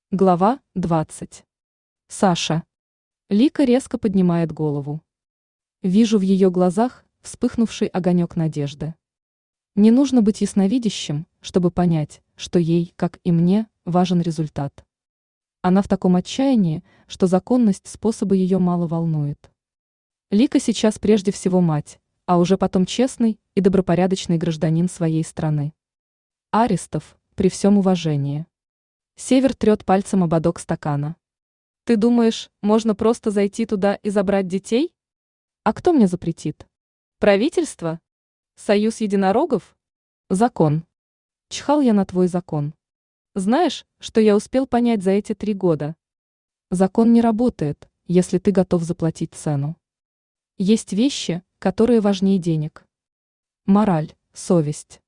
Глава 20. Саша. Лика резко поднимает голову. Вижу в ее глазах вспыхнувший огонек надежды. Не нужно быть ясновидящим, чтобы понять, что ей, как и мне, важен результат. Она в таком отчаянии, что законность способа ее мало волнует. Лика сейчас прежде всего мать, а уже потом честный и добропорядочный гражданин своей страны. Аристов, при всем уважении. Север трет пальцем ободок стакана. Ты думаешь, можно просто зайти туда и забрать детей? А кто мне запретит? Правительство? Союз единорогов? Закон. Чхал я на твой закон. Знаешь, что я успел понять за эти 3 года? Закон не работает, если ты готов заплатить цену. Есть вещи, которые важнее денег. Мораль, совесть.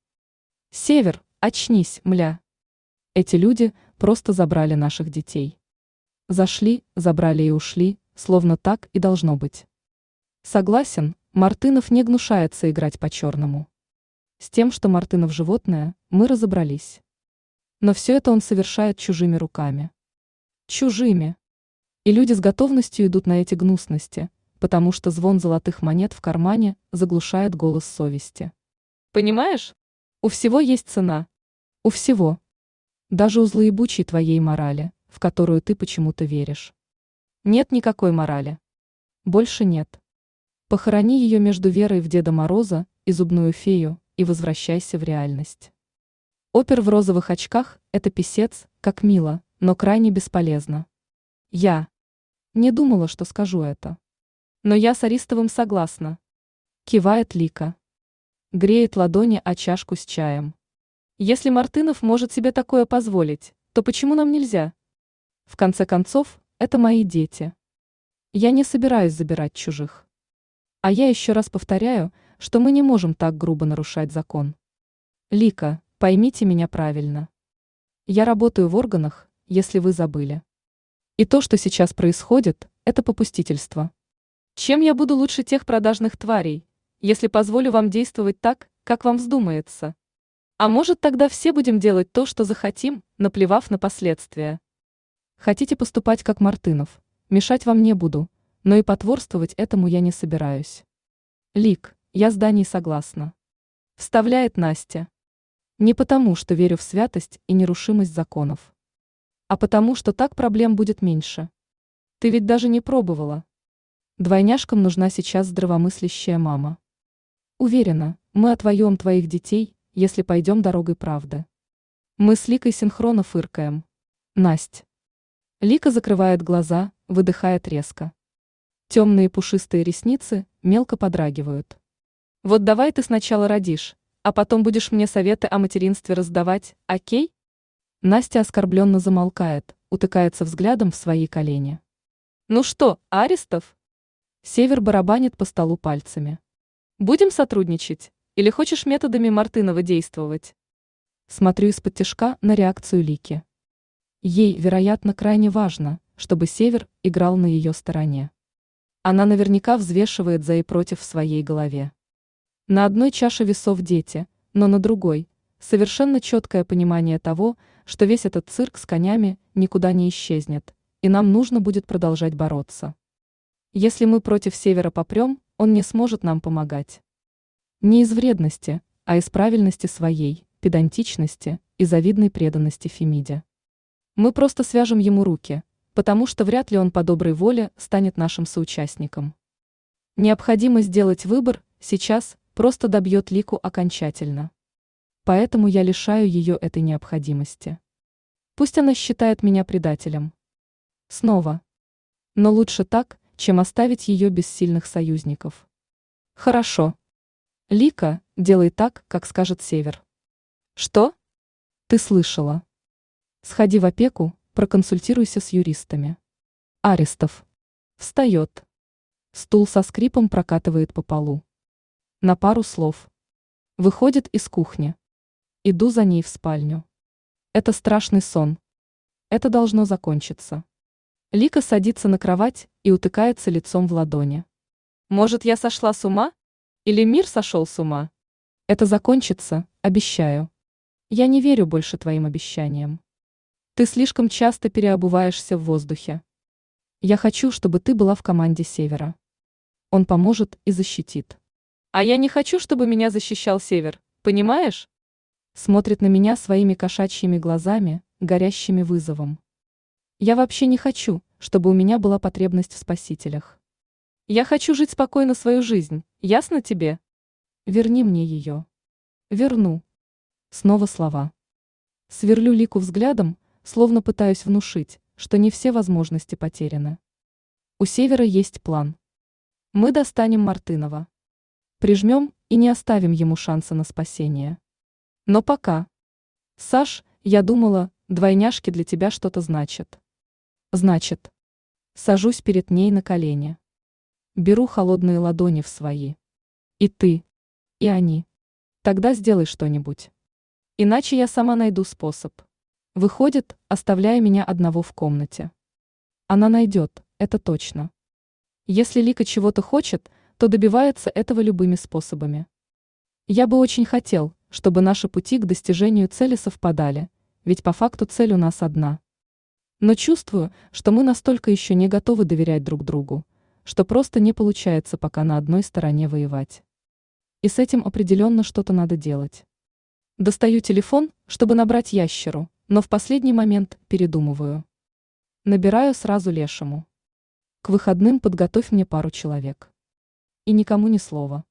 Север, очнись, мля. Эти люди просто забрали наших детей. Зашли, забрали и ушли, словно так и должно быть. Согласен, Мартынов не гнушается играть по-черному. С тем, что Мартынов животное, мы разобрались. Но все это он совершает чужими руками. Чужими. И люди с готовностью идут на эти гнусности, потому что звон золотых монет в кармане заглушает голос совести. Понимаешь? У всего есть цена. У всего. Даже у злоебучей твоей морали, в которую ты почему-то веришь. Нет никакой морали. Больше нет. Похорони ее между верой в Деда Мороза и зубную фею и возвращайся в реальность. Опер в розовых очках – это писец, как мило, но крайне бесполезно. Я не думала, что скажу это. Но я с Аристовым согласна. Кивает Лика. Греет ладони о чашку с чаем. Если Мартынов может себе такое позволить, то почему нам нельзя? В конце концов, это мои дети. Я не собираюсь забирать чужих. А я еще раз повторяю, что мы не можем так грубо нарушать закон. Лика, поймите меня правильно. Я работаю в органах, если вы забыли. И то, что сейчас происходит, это попустительство. Чем я буду лучше тех продажных тварей, если позволю вам действовать так, как вам вздумается? А может, тогда все будем делать то, что захотим, наплевав на последствия? Хотите поступать как Мартынов, мешать вам не буду, но и потворствовать этому я не собираюсь. Лик, я с Даней согласна. Вставляет Настя. Не потому, что верю в святость и нерушимость законов. А потому, что так проблем будет меньше. Ты ведь даже не пробовала. Двойняшкам нужна сейчас здравомыслящая мама. Уверена, мы отвоюем твоих детей, если пойдем дорогой правды. Мы с Ликой синхронно фыркаем. Насть. Лика закрывает глаза, выдыхает резко. Темные пушистые ресницы мелко подрагивают. Вот давай ты сначала родишь, а потом будешь мне советы о материнстве раздавать, окей? Настя оскорбленно замолкает, утыкается взглядом в свои колени. Ну что, Аристов? Север барабанит по столу пальцами. Будем сотрудничать? Или хочешь методами Мартынова действовать? Смотрю из-под тишка на реакцию Лики. Ей, вероятно, крайне важно, чтобы Север играл на ее стороне. Она наверняка взвешивает за и против в своей голове. На одной чаше весов дети, но на другой – совершенно четкое понимание того, что весь этот цирк с конями никуда не исчезнет, и нам нужно будет продолжать бороться. Если мы против Севера попрем, он не сможет нам помогать. Не из вредности, а из правильности своей, педантичности и завидной преданности Фемиде. Мы просто свяжем ему руки, потому что вряд ли он по доброй воле станет нашим соучастником. Необходимо сделать выбор, сейчас просто добьет Лику окончательно. Поэтому я лишаю ее этой необходимости. Пусть она считает меня предателем. Снова. Но лучше так, чем оставить ее без сильных союзников. Хорошо. Лика, делай так, как скажет Север. Что? Ты слышала. Сходи в опеку, проконсультируйся с юристами. Аристов. Встает. Стул со скрипом прокатывает по полу. На пару слов. Выходит из кухни. Иду за ней в спальню. Это страшный сон. Это должно закончиться. Лика садится на кровать и утыкается лицом в ладони. Может, я сошла с ума? Или мир сошел с ума? Это закончится, обещаю. Я не верю больше твоим обещаниям. Ты слишком часто переобуваешься в воздухе. Я хочу, чтобы ты была в команде Севера. Он поможет и защитит. А я не хочу, чтобы меня защищал Север, понимаешь? Смотрит на меня своими кошачьими глазами, горящими вызовом. Я вообще не хочу, чтобы у меня была потребность в спасителях. Я хочу жить спокойно свою жизнь, ясно тебе? Верни мне ее. Верну. Снова слова. Сверлю Лику взглядом, словно пытаюсь внушить, что не все возможности потеряны. У Севера есть план. Мы достанем Мартынова. Прижмем и не оставим ему шанса на спасение. Но пока. Саш, я думала, двойняшки для тебя что-то значат. Значит. Сажусь перед ней на колени. Беру холодные ладони в свои. И ты, и они. Тогда сделай что-нибудь. Иначе я сама найду способ. Выходит, оставляя меня одного в комнате. Она найдет, это точно. Если Лика чего-то хочет, то добивается этого любыми способами. Я бы очень хотел, чтобы наши пути к достижению цели совпадали, ведь по факту цель у нас одна. Но чувствую, что мы настолько еще не готовы доверять друг другу, что просто не получается пока на одной стороне воевать. И с этим определенно что-то надо делать. Достаю телефон, чтобы набрать ящеру, но в последний момент передумываю. Набираю сразу лешему. К выходным подготовь мне пару человек. И никому ни слова.